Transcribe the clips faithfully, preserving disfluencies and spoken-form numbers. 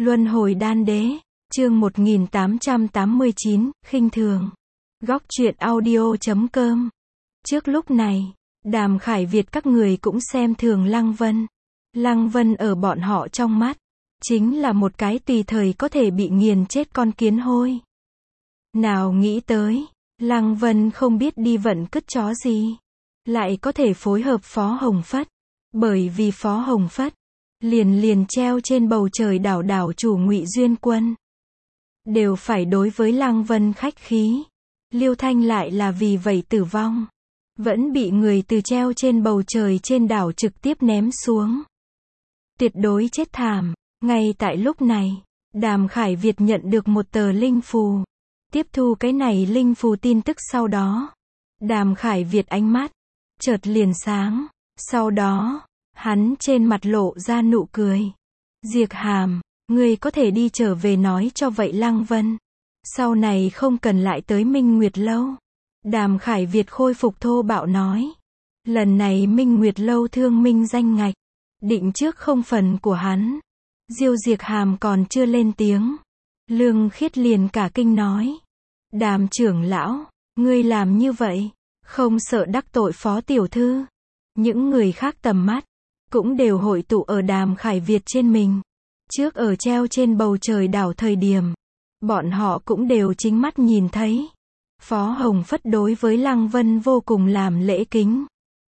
Luân hồi đan đế, chương một nghìn tám trăm tám mươi chín, khinh thường. Góc truyện audio chấm com. Trước lúc này, Đàm Khải Việt các người cũng xem thường Lăng Vân. Lăng Vân ở bọn họ trong mắt, chính là một cái tùy thời có thể bị nghiền chết con kiến hôi. Nào nghĩ tới, Lăng Vân không biết đi vận cứt chó gì, lại có thể phối hợp Phó Hồng Phất. Bởi vì Phó Hồng Phất, liền liền treo trên bầu trời đảo đảo chủ Ngụy Duyên Quân. Đều phải đối với Lăng Vân khách khí. Liêu Thanh lại là vì vậy tử vong. Vẫn bị người từ treo trên bầu trời trên đảo trực tiếp ném xuống. Tuyệt đối chết thảm. Ngay tại lúc này, Đàm Khải Việt nhận được một tờ linh phù. Tiếp thu cái này linh phù tin tức sau đó, Đàm Khải Việt ánh mắt chợt liền sáng. Sau đó, hắn trên mặt lộ ra nụ cười. Diệc Hàm, ngươi có thể đi trở về nói cho vậy Lăng Vân. Sau này không cần lại tới Minh Nguyệt Lâu. Đàm Khải Việt khôi phục thô bạo nói. Lần này Minh Nguyệt Lâu thương minh danh ngạch, định trước không phần của hắn. Diêu Diệc Hàm còn chưa lên tiếng, Lương Khiết liền cả kinh nói. Đàm trưởng lão, ngươi làm như vậy, không sợ đắc tội Phó tiểu thư. Những người khác tầm mắt cũng đều hội tụ ở Đàm Khải Việt trên mình. Trước ở treo trên bầu trời đảo thời điểm, bọn họ cũng đều chính mắt nhìn thấy. Phó Hồng Phất đối với Lăng Vân vô cùng làm lễ kính.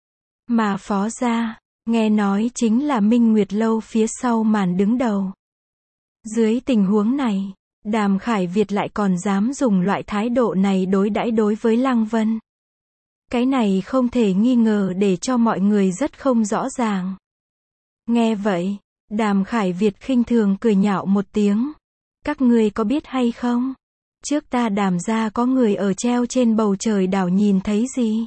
Mà Phó gia, nghe nói chính là Minh Nguyệt Lâu phía sau màn đứng đầu. Dưới tình huống này, Đàm Khải Việt lại còn dám dùng loại thái độ này đối đãi đối với Lăng Vân. Cái này không thể nghi ngờ để cho mọi người rất không rõ ràng. Nghe vậy, Đàm Khải Việt khinh thường cười nhạo một tiếng. Các ngươi có biết hay không? Trước ta Đàm gia có người ở treo trên bầu trời đảo nhìn thấy gì?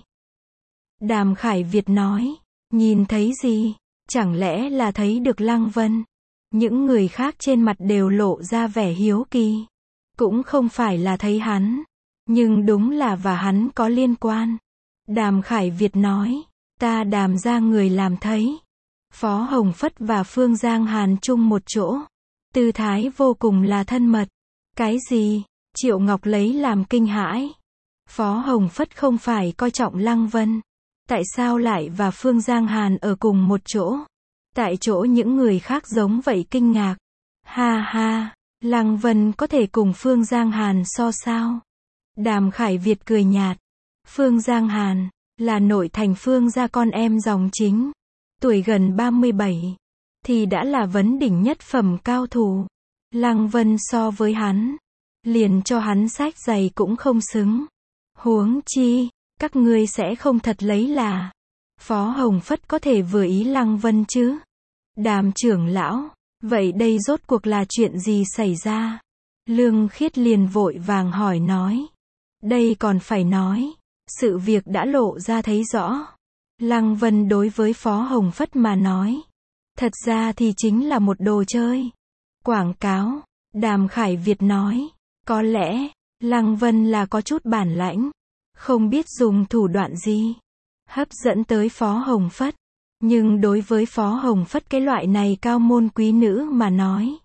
Đàm Khải Việt nói, nhìn thấy gì? Chẳng lẽ là thấy được Lăng Vân? Những người khác trên mặt đều lộ ra vẻ hiếu kỳ. Cũng không phải là thấy hắn, nhưng đúng là và hắn có liên quan. Đàm Khải Việt nói, ta Đàm gia người làm thấy. Phó Hồng Phất và Phương Giang Hàn chung một chỗ. Tư thái vô cùng là thân mật. Cái gì? Triệu Ngọc lấy làm kinh hãi. Phó Hồng Phất không phải coi trọng Lăng Vân. Tại sao lại và Phương Giang Hàn ở cùng một chỗ? Tại chỗ những người khác giống vậy kinh ngạc. Ha ha, Lăng Vân có thể cùng Phương Giang Hàn so sao? Đàm Khải Việt cười nhạt. Phương Giang Hàn là nội thành Phương gia con em dòng chính. Tuổi gần ba mươi bảy, thì đã là vấn đỉnh nhất phẩm cao thủ. Lăng Vân so với hắn, liền cho hắn sách giày cũng không xứng. Huống chi, các ngươi sẽ không thật lấy là Phó Hồng Phất có thể vừa ý Lăng Vân chứ? Đàm trưởng lão, vậy đây rốt cuộc là chuyện gì xảy ra? Lương Khiết liền vội vàng hỏi nói. Đây còn phải nói, sự việc đã lộ ra thấy rõ. Lăng Vân đối với Phó Hồng Phất mà nói, thật ra thì chính là một đồ chơi. Quảng cáo. Đàm Khải Việt nói, có lẽ, Lăng Vân là có chút bản lãnh, không biết dùng thủ đoạn gì hấp dẫn tới Phó Hồng Phất. Nhưng đối với Phó Hồng Phất cái loại này cao môn quý nữ mà nói,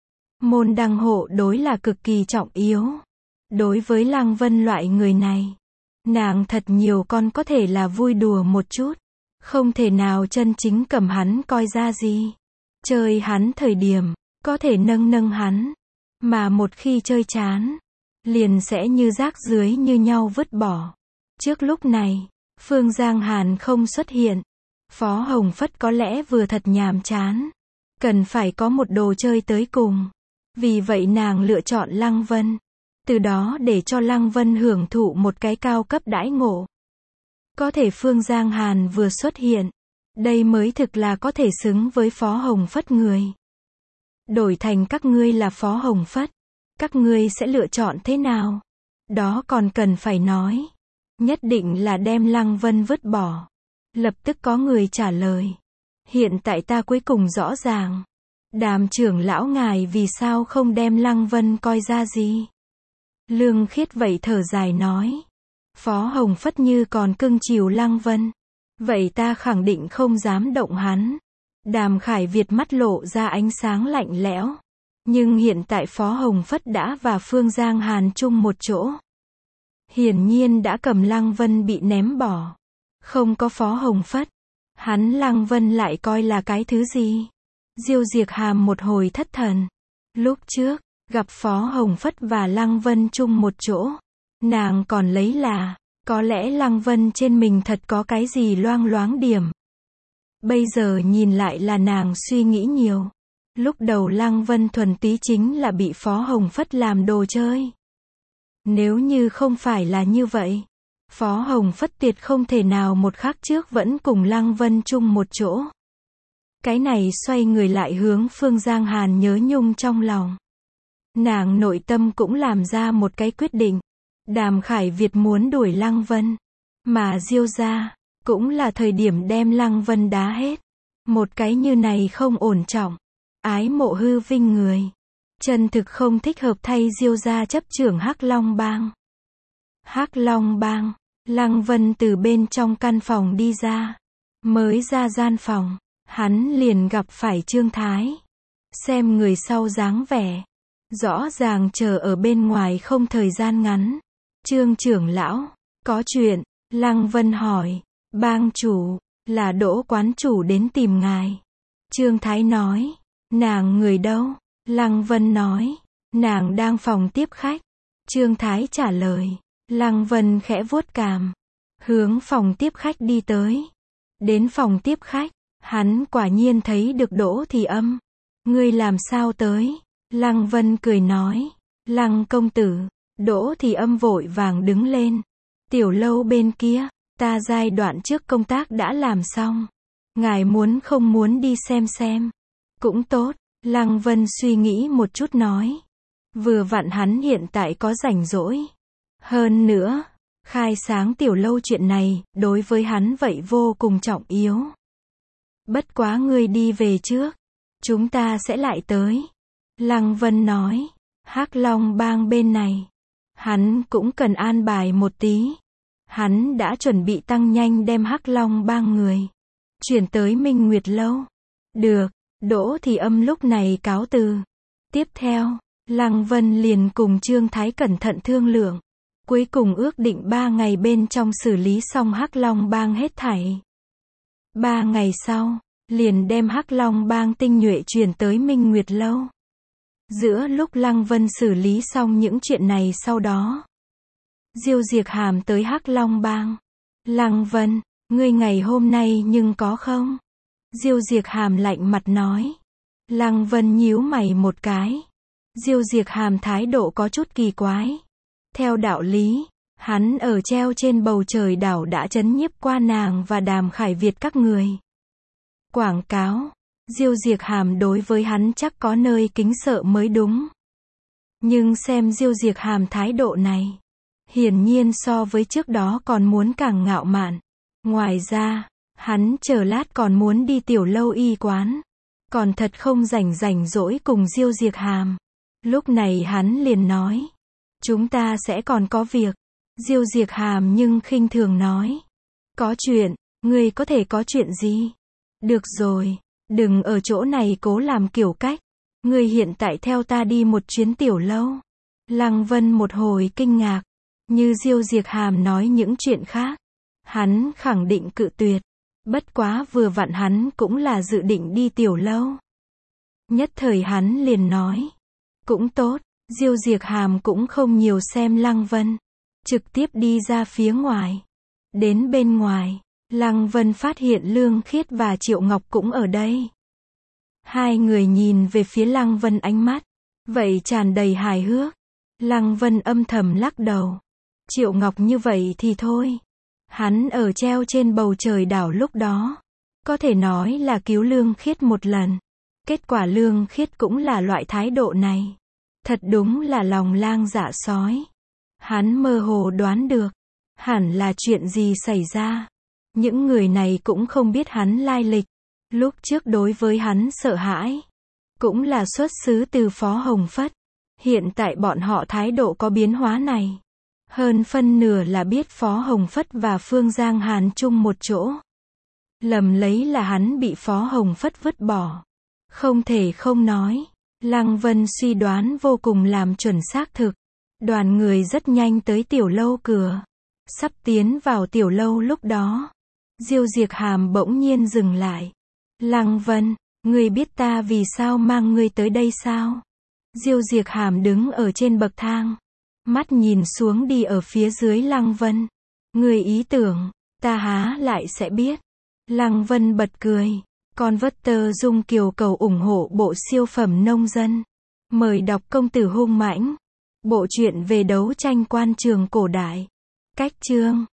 môn đăng hộ đối là cực kỳ trọng yếu. Đối với Lăng Vân loại người này, nàng thật nhiều con có thể là vui đùa một chút, không thể nào chân chính cầm hắn coi ra gì. Chơi hắn thời điểm, có thể nâng nâng hắn, mà một khi chơi chán, liền sẽ như rác rưới như nhau vứt bỏ. Trước lúc này, Phương Giang Hàn không xuất hiện. Phó Hồng Phất có lẽ vừa thật nhàm chán, cần phải có một đồ chơi tới cùng. Vì vậy nàng lựa chọn Lăng Vân. Từ đó để cho Lăng Vân hưởng thụ một cái cao cấp đãi ngộ. Có thể Phương Giang Hàn vừa xuất hiện, đây mới thực là có thể xứng với Phó Hồng Phất người. Đổi thành các ngươi là Phó Hồng Phất, các ngươi sẽ lựa chọn thế nào? Đó còn cần phải nói. Nhất định là đem Lăng Vân vứt bỏ. Lập tức có người trả lời. Hiện tại ta cuối cùng rõ ràng. Đàm trưởng lão ngài vì sao không đem Lăng Vân coi ra gì? Lương Khiết vậy thở dài nói. Phó Hồng Phất như còn cưng chiều Lăng Vân, vậy ta khẳng định không dám động hắn. Đàm Khải Việt mắt lộ ra ánh sáng lạnh lẽo. Nhưng hiện tại Phó Hồng Phất đã và Phương Giang Hàn chung một chỗ. Hiển nhiên đã cầm Lăng Vân bị ném bỏ. Không có Phó Hồng Phất, hắn Lăng Vân lại coi là cái thứ gì? Diêu Diệc Hàm một hồi thất thần. Lúc trước, gặp Phó Hồng Phất và Lăng Vân chung một chỗ, nàng còn lấy là, có lẽ Lăng Vân trên mình thật có cái gì loang loáng điểm. Bây giờ nhìn lại là nàng suy nghĩ nhiều. Lúc đầu Lăng Vân thuần túy chính là bị Phó Hồng Phất làm đồ chơi. Nếu như không phải là như vậy, Phó Hồng Phất tuyệt không thể nào một khắc trước vẫn cùng Lăng Vân chung một chỗ. Cái này xoay người lại hướng Phương Giang Hàn nhớ nhung trong lòng. Nàng nội tâm cũng làm ra một cái quyết định. Đàm Khải Việt muốn đuổi Lăng Vân, mà Diêu gia cũng là thời điểm đem Lăng Vân đá hết. Một cái như này không ổn trọng, ái mộ hư vinh người, chân thực không thích hợp thay Diêu gia chấp trưởng Hắc Long Bang. Hắc Long Bang, Lăng Vân từ bên trong căn phòng đi ra, mới ra gian phòng, hắn liền gặp phải Trương Thái. Xem người sau dáng vẻ, rõ ràng chờ ở bên ngoài không thời gian ngắn. Trương trưởng lão, có chuyện, Lăng Vân hỏi. Bang chủ, là Đỗ quán chủ đến tìm ngài. Trương Thái nói. Nàng người đâu? Lăng Vân nói. Nàng đang phòng tiếp khách. Trương Thái trả lời. Lăng Vân khẽ vuốt cằm, hướng phòng tiếp khách đi tới. Đến phòng tiếp khách, hắn quả nhiên thấy được Đỗ Thì Âm. Ngươi làm sao tới? Lăng Vân cười nói. Lăng công tử. Đỗ Thì Âm vội vàng đứng lên. Tiểu lâu bên kia, ta giai đoạn trước công tác đã làm xong. Ngài muốn không muốn đi xem xem? Cũng tốt, Lăng Vân suy nghĩ một chút nói. Vừa vặn hắn hiện tại có rảnh rỗi. Hơn nữa, khai sáng tiểu lâu chuyện này, đối với hắn vậy vô cùng trọng yếu. Bất quá ngươi đi về trước, chúng ta sẽ lại tới. Lăng Vân nói. Hắc Long Bang bên này, hắn cũng cần an bài một tí. Hắn đã chuẩn bị tăng nhanh đem Hắc Long Bang người chuyển tới Minh Nguyệt lâu. Được, Đỗ Thì Âm lúc này cáo từ. Tiếp theo, Lăng Vân liền cùng Trương Thái cẩn thận thương lượng. Cuối cùng ước định ba ngày bên trong xử lý xong Hắc Long Bang hết thảy. Ba ngày sau, liền đem Hắc Long Bang tinh nhuệ chuyển tới Minh Nguyệt lâu. Giữa lúc Lăng Vân xử lý xong những chuyện này sau đó, Diêu Diệc Hàm tới Hắc Long Bang. Lăng Vân, ngươi ngày hôm nay nhưng có không? Diêu Diệc Hàm lạnh mặt nói. Lăng Vân nhíu mày một cái. Diêu Diệc Hàm thái độ có chút kỳ quái. Theo đạo lý, hắn ở treo trên bầu trời đảo đã trấn nhiếp qua nàng và Đàm Khải Việt các người. Quảng cáo, Diêu Diệc Hàm đối với hắn chắc có nơi kính sợ mới đúng. Nhưng xem Diêu Diệc Hàm thái độ này, hiển nhiên so với trước đó còn muốn càng ngạo mạn. Ngoài ra, hắn chờ lát còn muốn đi tiểu lâu y quán. Còn thật không rảnh rảnh rỗi cùng Diêu Diệc Hàm. Lúc này hắn liền nói. Chúng ta sẽ còn có việc. Diêu Diệc Hàm nhưng khinh thường nói. Có chuyện, ngươi có thể có chuyện gì? Được rồi, đừng ở chỗ này cố làm kiểu cách. Ngươi hiện tại theo ta đi một chuyến tiểu lâu. Lăng Vân một hồi kinh ngạc. Như Diêu Diệc Hàm nói những chuyện khác, hắn khẳng định cự tuyệt. Bất quá vừa vặn hắn cũng là dự định đi tiểu lâu. Nhất thời hắn liền nói. Cũng tốt, Diêu Diệc Hàm cũng không nhiều xem Lăng Vân. Trực tiếp đi ra phía ngoài. Đến bên ngoài, Lăng Vân phát hiện Lương Khiết và Triệu Ngọc cũng ở đây. Hai người nhìn về phía Lăng Vân ánh mắt vậy tràn đầy hài hước. Lăng Vân âm thầm lắc đầu. Triệu Ngọc như vậy thì thôi. Hắn ở treo trên bầu trời đảo lúc đó, có thể nói là cứu Lương Khiết một lần. Kết quả Lương Khiết cũng là loại thái độ này. Thật đúng là lòng lang dạ sói. Hắn mơ hồ đoán được, hẳn là chuyện gì xảy ra. Những người này cũng không biết hắn lai lịch. Lúc trước đối với hắn sợ hãi, cũng là xuất xứ từ Phó Hồng Phất. Hiện tại bọn họ thái độ có biến hóa này. Hơn phân nửa là biết Phó Hồng Phất và Phương Giang Hàn chung một chỗ. Lầm lấy là hắn bị Phó Hồng Phất vứt bỏ. Không thể không nói, Lăng Vân suy đoán vô cùng làm chuẩn xác thực. Đoàn người rất nhanh tới tiểu lâu cửa. Sắp tiến vào tiểu lâu lúc đó. Diêu Diệc Hàm bỗng nhiên dừng lại. Lăng Vân, ngươi biết ta vì sao mang ngươi tới đây sao? Diêu Diệc Hàm đứng ở trên bậc thang. Mắt nhìn xuống đi ở phía dưới Lăng Vân. Ngươi ý tưởng, ta há lại sẽ biết. Lăng Vân bật cười. Con vất tơ Dung Kiều cầu ủng hộ bộ siêu phẩm nông dân. Mời đọc Công tử hung mãnh. Bộ truyện về đấu tranh quan trường cổ đại. Cách chương